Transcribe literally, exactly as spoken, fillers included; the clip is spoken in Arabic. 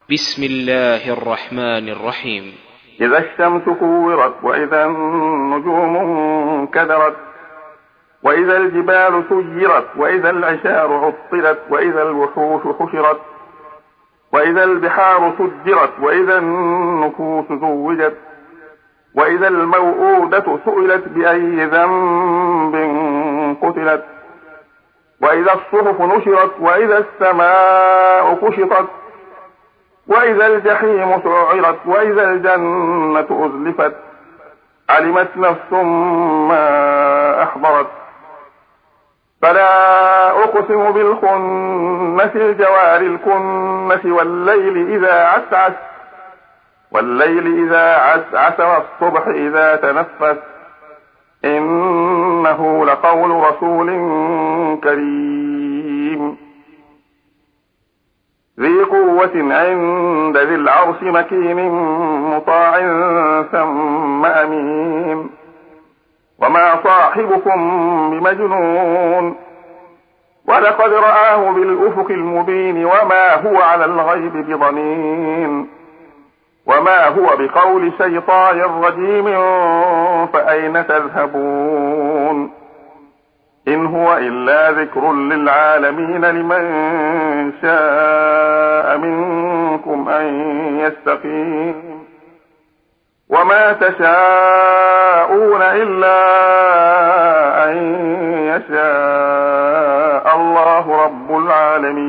بسم الله الرحمن الرحيم. إذا الشمس كورت وإذا النجوم انكدرت وإذا الجبال سيرت وإذا العشار عطلت وإذا الوحوش حشرت وإذا البحار سجرت وإذا النفوس زوجت وإذا الموءودة سئلت بأي ذنب قتلت وإذا الصحف نشرت وإذا السماء كشطت وإذا الجحيم سعرت وإذا الجنة أزلفت علمت نفس ما أحضرت فلا أقسم بالخنس الجوار الكنس والليل إذا عسعس والليل إذا عسعس والصبح إذا تنفس إنه لقول رسول كريم ذي قوة عند ذي العرش مكين مطاع ثم أمين وما صاحبكم بمجنون ولقد رآه بالأفق المبين وما هو على الغيب بضنين وما هو بقول شيطان رجيم فأين تذهبون إن هو إلا ذكر للعالمين لمن شاء منكم أن يستقيم وما تشاءون إلا أن يشاء الله رب العالمين.